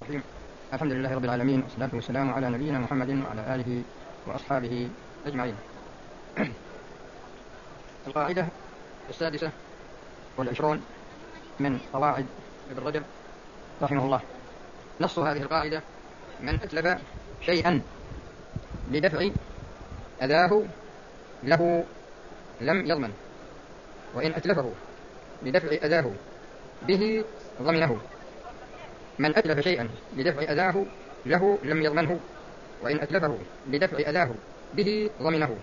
الرحيم. الحمد لله رب العالمين، والصلاة والسلام على نبينا محمد وعلى آله وأصحابه أجمعين. القاعدة 26 من قواعد ابن رجب رحمه الله. نص هذه القاعدة: من أتلف شيئا لدفع أذاه له لم يضمن، وإن أتلفه لدفع أذاه به ضمنه. من أتلف شيئا لدفع أذاه له لم يضمنه، وإن أتلفه لدفع أذاه به ضمنه.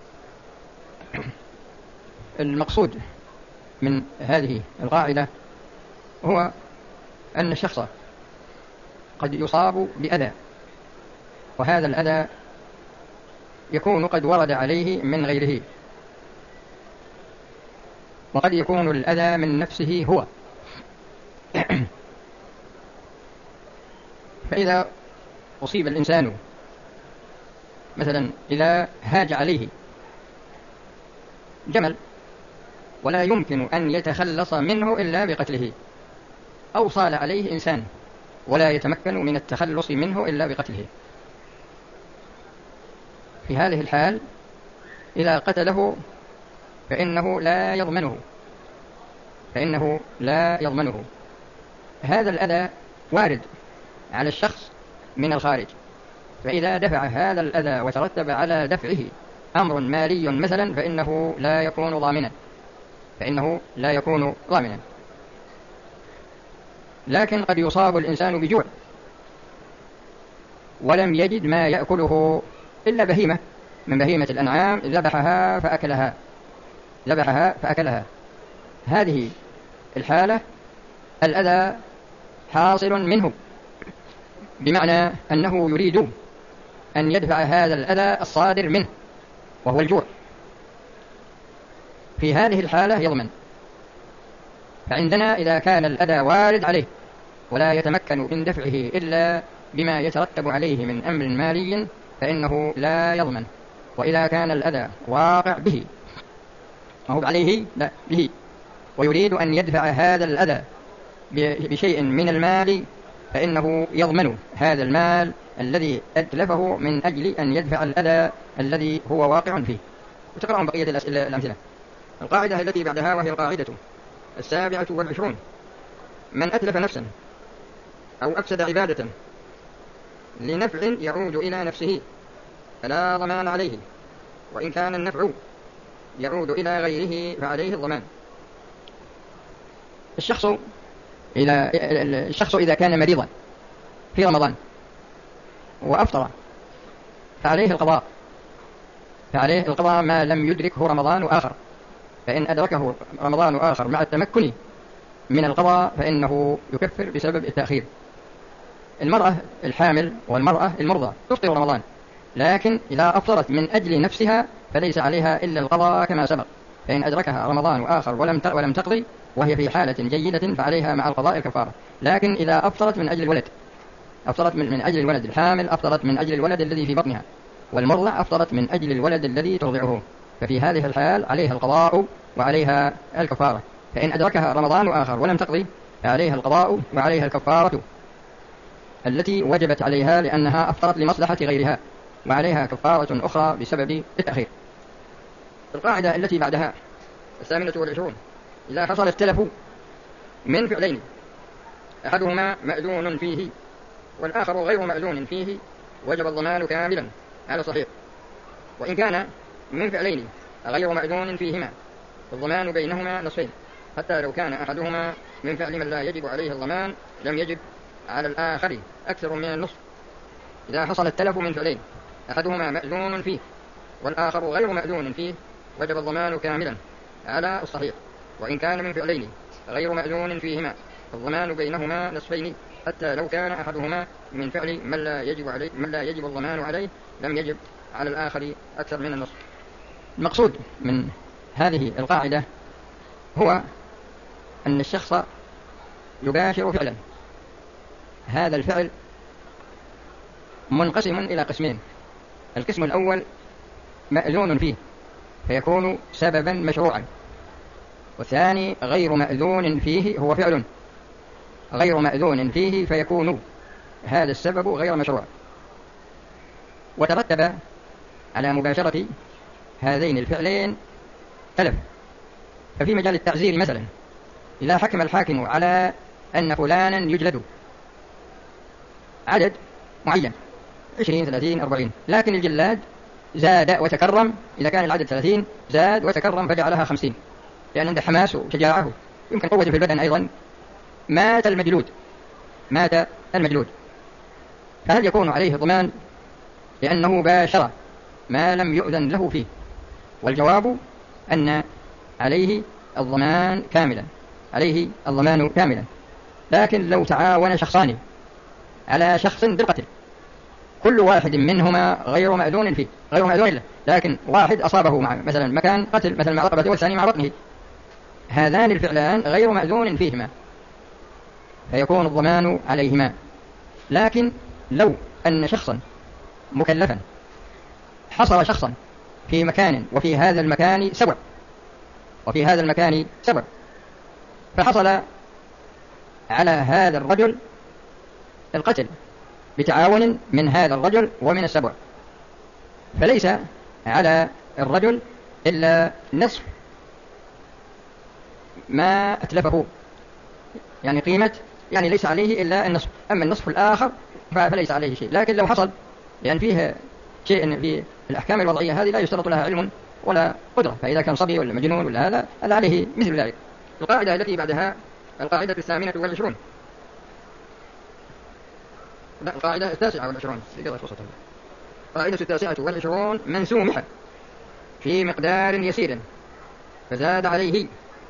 المقصود من هذه القاعدة هو أن الشخص قد يصاب بأذى، وهذا الأذى يكون قد ورد عليه من غيره، وقد يكون الأذى من نفسه هو. فإذا أصيب الإنسان مثلا إذا هاج عليه جمل ولا يمكن أن يتخلص منه إلا بقتله، أو صال عليه إنسان ولا يتمكن من التخلص منه إلا بقتله، في هذه الحال إذا قتله فإنه لا يضمنه. هذا الأذى وارد على الشخص من الخارج، فإذا دفع هذا الأذى وترتب على دفعه أمر مالي مثلا فإنه لا يكون ضامنا. لكن قد يصاب الإنسان بجوع ولم يجد ما يأكله إلا بهيمة من بهيمة الأنعام ذبحها فأكلها. هذه الحالة الأذى حاصل منه، بمعنى أنه يريد أن يدفع هذا الأذى الصادر منه وهو الجوع. في هذه الحالة يضمن. فعندنا إذا كان الأذى وارد عليه ولا يتمكن من دفعه إلا بما يترتب عليه من أمر مالي فإنه لا يضمن. وإذا كان الأذى واقع به وهو عليه لا به ويريد أن يدفع هذا الأذى بشيء من المال فإنه يضمن هذا المال الذي أتلفه من أجل أن يدفع الأذى الذي هو واقع فيه. وتقرأون بقية الأمثلة. القاعدة التي بعدها وهي القاعدة 27: من أتلف نفسا أو أفسد عبادة لنفع يعود إلى نفسه فلا ضمان عليه، وإن كان النفع يعود إلى غيره فعليه الضمان. الشخص إذا كان مريضا في رمضان وأفطر فعليه القضاء ما لم يدركه رمضان آخر، فإن أدركه رمضان آخر مع التمكن من القضاء فإنه يكفر بسبب التأخير. المرأة الحامل والمرأة المرضى تفطر رمضان، لكن إذا أفطرت من أجل نفسها فليس عليها إلا القضاء كما سبق، فإن أدركها رمضان آخر ولم تقضي وهي في حالة جيدة فعليها مع القضاء الكفارة. لكن إذا أفطرت من أجل الولد، أفطرت من أجل الولد، الحامل أفطرت من أجل الولد الذي في بطنها، والمرضى أفطرت من أجل الولد الذي ترضعه، ففي هذه الحال عليها القضاء وعليها الكفارة. فإن أدركها رمضان آخر ولم تقضي فعليها القضاء وعليها الكفارة التي وجبت عليها لأنها أفطرت لمصلحة غيرها، وعليها كفارة أخرى بسبب التأخير. القاعدة التي بعدها 28: إذا حصل التلف من فعلين أحدهما مأذون فيه والآخر غير مأذون فيه وجب الضمان كاملا على الصحيح. وإن كان من فعلين غير مأذون فيهما الضمان بينهما نصفين، حتى لو كان أحدهما من فعل من لا يجب عليه الضمان لم يجب على الآخر أكثر من النصف. إذا حصل التلف من فعلين أحدهما مأذون فيه والآخر غير مأذون فيه وجب الضمان كاملا على الصحيح. وإن كان من فعلين غير مأذون فيهما الضمان بينهما نصفين، حتى لو كان أحدهما من فعل من لا يجب الضمان عليه لم يجب على الآخر أكثر من النصف. المقصود من هذه القاعدة هو أن الشخص يباشر فعلا، هذا الفعل منقسم إلى قسمين: القسم الأول مأذون فيه فيكون سببا مشروعا، والثاني غير مأذون فيه هو فعل غير مأذون فيه فيكون هذا السبب غير مشروع. وترتب على مباشرة هذين الفعلين تلف. ففي مجال التعزير مثلا، إذا حكم الحاكم على أن فلانا يجلد عدد معين 20 30 40، لكن الجلاد زاد وتكرم، إذا كان العدد 30 زاد وتكرم فجعلها 50، لأن عنده حماس وشجاعة يمكن قوة في البدن أيضا، مات المجلود، فهل يكون عليه ضمان لأنه باشر ما لم يؤذن له فيه؟ والجواب أن عليه الضمان كاملا. لكن لو تعاون شخصان على شخص بالقتل، كل واحد منهما غير مأذون له، لكن واحد أصابه مع مثلا مكان قتل مثل مع رقبته والثاني مع بطنه، هذان الفعلان غير مأذون فيهما فيكون الضمان عليهما. لكن لو أن شخصا مكلفا حصر شخصا في مكان وفي هذا المكان سبب فحصل على هذا الرجل القتل بتعاون من هذا الرجل ومن السبع، فليس على الرجل إلا نصف ما أتلفه، يعني قيمة، يعني ليس عليه إلا النصف، أما النصف الآخر فليس عليه شيء. لكن لو حصل، لأن فيه شيء في الأحكام الوضعية هذه لا يشترط لها علم ولا قدرة، فإذا كان صبي ولا مجنون ولا هذا عليه مثل ذلك. القاعدة التي بعدها القاعدة 28، لا القاعدة 29، القاعدة 29 من سومح في مقدار يسير فزاد عليه،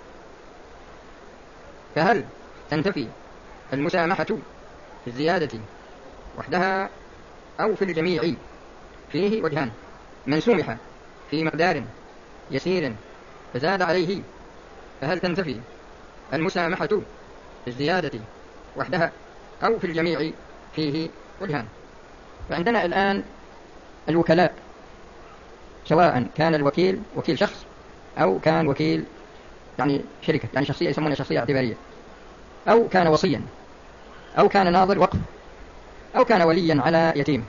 فهل تنتفي المسامحة في الزيادة وحدها أو في الجميع؟ فيه وجهان: من سومح في مقدار يسير فزاد عليه، فهل تنتفي المسامحة في الزيادة وحدها أو في الجميع؟ فيه وجهان. فعندنا الآن الوكلاء، سواء كان الوكيل وكيل شخص أو كان وكيل يعني شركة، يعني شخصية يسمونها شخصية اعتبارية، أو كان وصيا، أو كان ناظر وقف، أو كان وليا على يتيم،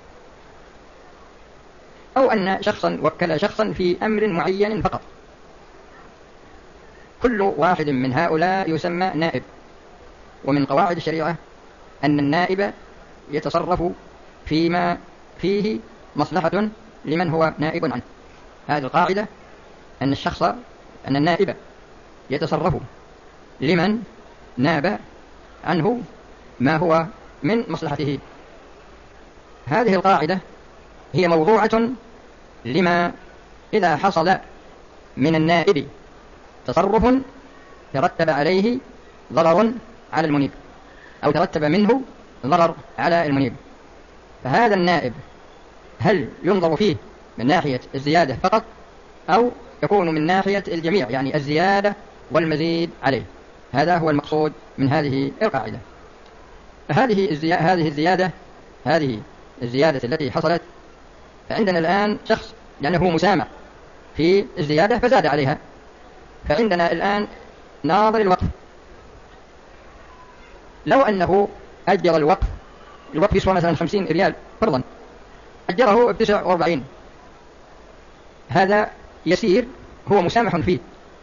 أو أن شخصا وكل شخصا في أمر معين فقط، كل واحد من هؤلاء يسمى نائب. ومن قواعد الشريعة أن النائب يتصرف فيما فيه مصلحة لمن هو نائب عنه. هذه القاعدة، أن النائب يتصرف لمن ناب عنه ما هو من مصلحته. هذه القاعدة هي موضوعة لما إذا حصل من النائب تصرف ترتب عليه ضرر على المنيب، أو ترتب منه ضرر على المنيب، فهذا النائب هل ينظر فيه من ناحية الزيادة فقط أو يكون من ناحية الجميع، يعني الزيادة والمزيد عليه؟ هذا هو المقصود من هذه القاعدة. هذه الزيادة التي حصلت عندنا الآن شخص لأنه مسامع في الزيادة فزاد عليها، فعندنا الآن ناظر الوقف، لو أنه أجر الوقف يسوى مثلا 50 ريال فرضا، أجره ب49، هذا يسير هو مسامح فيه،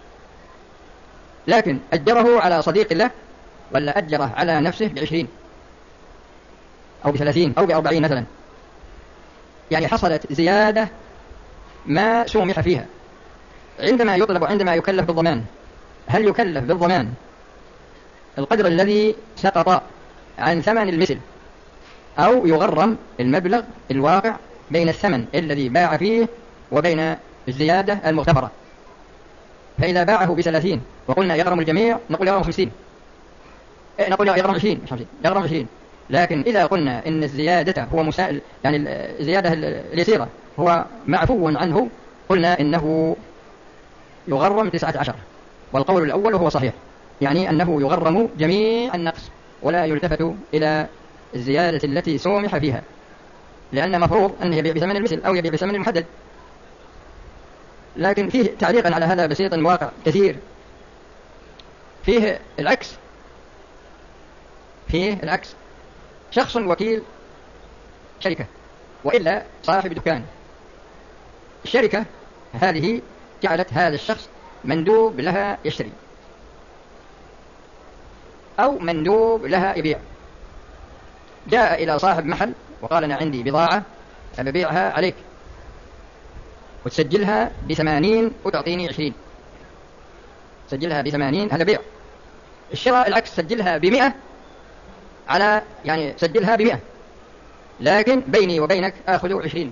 لكن أجره على صديق له ولا أجره على نفسه ب20 أو ب30 أو ب40 مثلا، يعني حصلت زيادة ما سومح فيها. عندما يكلف بالضمان، هل يكلف بالضمان القدر الذي سقط عن ثمن المثل، أو يغرم المبلغ الواقع بين الثمن الذي باع فيه وبين الزيادة المغتفرة؟ فإذا باعه ب30 وقلنا يغرم الجميع نقول يغرم 50، نقول يغرم 20، لكن إذا قلنا إن الزيادة هو مسائل، يعني الزيادة اليسيرة هو معفو عنه، قلنا إنه يغرم 19، والقول الأول هو صحيح، يعني أنه يغرم جميع النقص ولا يلتفت إلى الزيادة التي سومح فيها، لأن مفروض أن يبيع بثمن المثل أو يبيع بثمن المحدد. لكن فيه تعليقا على هذا بسيط واقع كثير، فيه العكس، شخص وكيل شركة، وإلا صاحب دكان. الشركة هذه جعلت هذا الشخص مندوب لها يشتري أو مندوب لها يبيع. جاء إلى صاحب محل وقال أنا عندي بضاعة أبيعها عليك وتسجلها ب80 وتعطيني 20. سجلها ب80 هذا بيع. الشراء العكس، سجلها ب100 على يعني سجلها ب100 لكن بيني وبينك آخذ 20.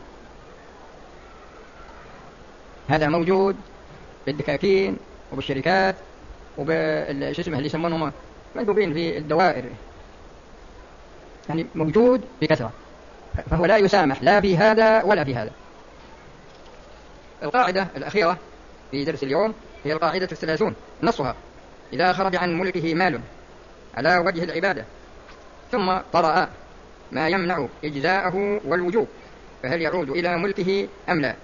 هذا موجود بالدكاكين وبالشركات وبالشسمة اللي يسمونهم مندوبين في الدوائر، يعني موجود بكثرة، فهو لا يسامح لا في هذا ولا في هذا. القاعدة الأخيرة في درس اليوم هي القاعدة 30، نصها: إذا خرج عن ملكه مال على وجه العبادة ثم طرأ ما يمنع إجزاءه والوجوب فهل يعود إلى ملكه أم لا؟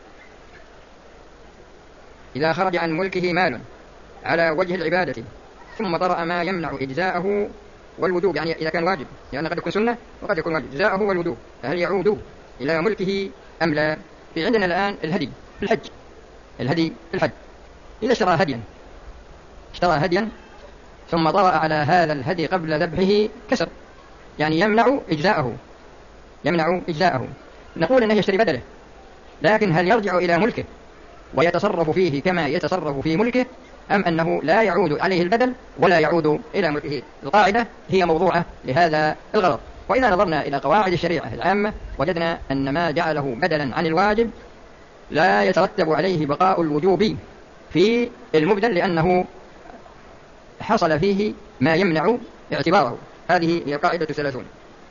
إذا خرج عن ملكه مال على وجه العبادة ثم طرأ ما يمنع إجزاءه والوجوب، يعني إذا كان واجب، لأن قد يكون سنة وقد يكون واجب، إجزاءه والوجوب فهل يعود إلى ملكه أم لا؟ في عندنا الآن الهدي في الحج، الهدي في الحج إذا اشترى هديا ثم طرأ على هذا الهدي قبل ذبحه كسر، يعني يمنع إجزاءه، نقول أنه يشتري بدله، لكن هل يرجع إلى ملكه ويتصرف فيه كما يتصرف في ملكه أم أنه لا يعود عليه البدل ولا يعود إلى ملكه؟ القاعدة هي موضوعة لهذا الغرض. وإذا نظرنا إلى قواعد الشريعة العامة وجدنا أن ما جعله بدلا عن الواجب لا يترتب عليه بقاء الوجوب في المبدل، لأنه حصل فيه ما يمنع اعتباره. هذه هي قاعدة 30.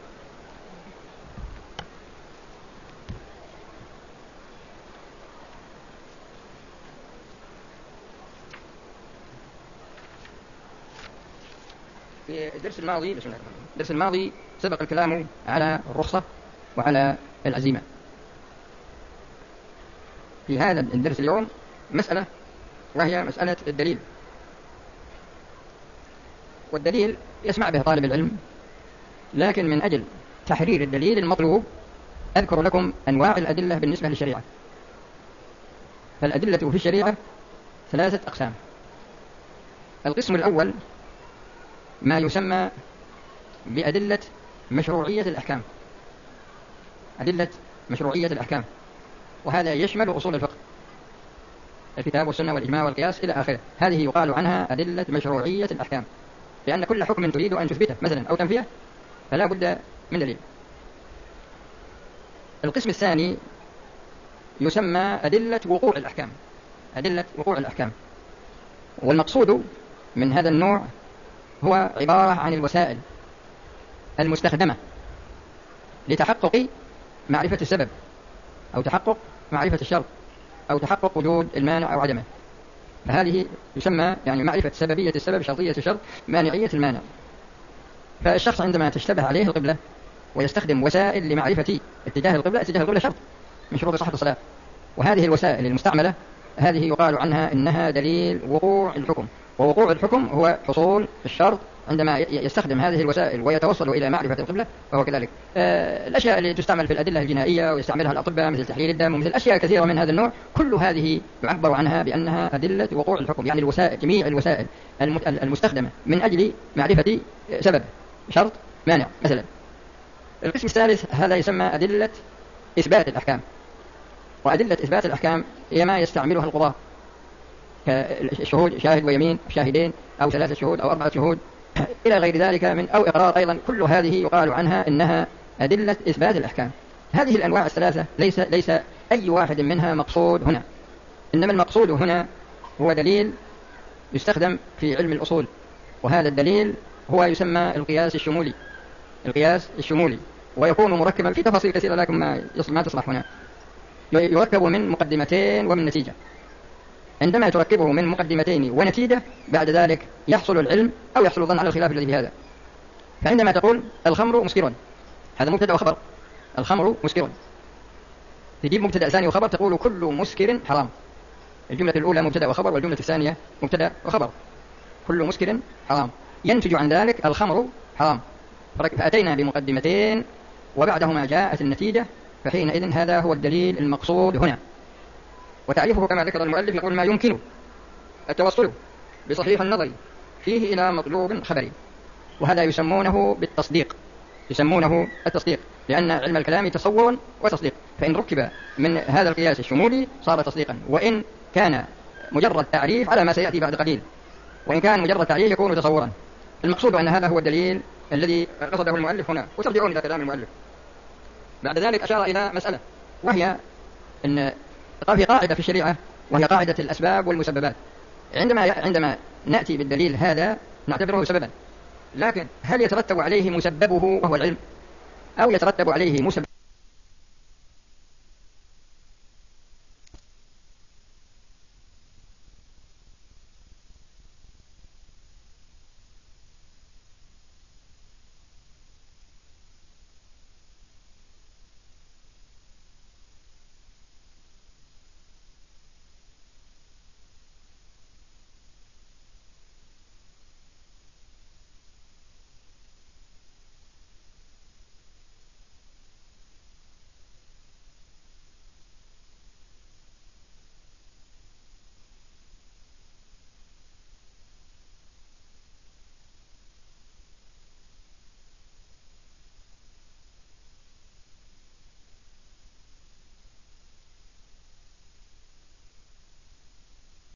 في الدرس الماضي سبق الكلام على الرخصة وعلى العزيمة. في هذا الدرس اليوم مسألة، وهي مسألة الدليل. والدليل يسمع به طالب العلم، لكن من أجل تحرير الدليل المطلوب أذكر لكم أنواع الأدلة بالنسبة للشريعة. فالأدلة في الشريعة 3 أقسام. القسم الأول ما يسمى بأدلة مشروعية الأحكام، أدلة مشروعية الأحكام، وهذا يشمل أصول الفقه، الكتاب والسنة والإجماع والقياس إلى آخره. هذه يقال عنها أدلة مشروعية الأحكام، لأن كل حكم تريد أن تثبته مثلا أو تنفيه فلا بد من دليل. القسم الثاني يسمى أدلة وقوع الأحكام، أدلة وقوع الأحكام، والمقصود من هذا النوع هو عبارة عن الوسائل المستخدمة لتحقق معرفة السبب أو تحقق معرفة الشرط أو تحقق وجود المانع أو عدمه. فهذه يسمى يعني معرفة سببية السبب، شرطية الشرط، مانعية المانع. فالشخص عندما تشتبه عليه القبلة ويستخدم وسائل لمعرفة اتجاه القبلة شرط من شروط صحة الصلاة، وهذه الوسائل المستعملة هذه يقال عنها إنها دليل وقوع الحكم. ووقوع الحكم هو حصول الشرط عندما يستخدم هذه الوسائل ويتوصل إلى معرفة القبلة فهو كذلك. الأشياء اللي تستعمل في الأدلة الجنائية ويستعملها الأطباء مثل تحليل الدم ومثل أشياء كثيرة من هذا النوع، كل هذه يعبر عنها بأنها أدلة وقوع الحكم، يعني الوسائل، جميع الوسائل المستخدمة من أجل معرفة سبب، شرط، مانع مثلا. القسم الثالث هذا يسمى أدلة إثبات الأحكام. وأدلة إثبات الأحكام هي ما يستعملها القضاة كالشهود، شاهد ويمين، شاهدين أو 3 شهود أو 4 شهود إلى غير ذلك من أو إقرار أيضا. كل هذه يقال عنها إنها أدلة إثبات الأحكام. هذه الأنواع الثلاثة ليس أي واحد منها مقصود هنا، إنما المقصود هنا هو دليل يستخدم في علم الأصول، وهذا الدليل هو يسمى القياس الشمولي. القياس الشمولي ويكون مركبا في تفاصيل كثيرة لكن ما تصلح هنا. يركب من مقدمتين ومن نتيجة. عندما تركبه من مقدمتين ونتيجة بعد ذلك يحصل العلم أو يحصل الظن على الخلاف الذي بهذا. فعندما تقول الخمر مسكر، هذا مبتدأ وخبر، الخمر مسكر، تجيب مبتدأ ثاني وخبر تقول كل مسكر حرام. الجملة الأولى مبتدأ وخبر، والجملة الثانية مبتدأ وخبر، كل مسكر حرام، ينتج عن ذلك الخمر حرام. فأتينا بمقدمتين وبعدهما جاءت النتيجة، فحينئذ هذا هو الدليل المقصود هنا. وتعريفه كما ذكر المؤلف يقول: ما يمكن التوصل بصحيح النظر فيه إلى مطلوب خبري. وهذا يسمونه بالتصديق، يسمونه التصديق، لأن علم الكلام تصور وتصديق، فإن ركب من هذا القياس الشمولي صار تصديقا، وإن كان مجرد تعريف على ما سيأتي بعد قليل، وإن كان مجرد تعريف يكون تصورا. المقصود أن هذا هو الدليل الذي قصده المؤلف هنا. وترجعون إلى كلام المؤلف. بعد ذلك أشار إلى مسألة، وهي أن في قاعدة في الشريعة، وهي قاعدة الأسباب والمسببات. عندما نأتي بالدليل هذا نعتبره سببا، لكن هل يترتب عليه مسببه وهو العلم، أو يترتب عليه مسبب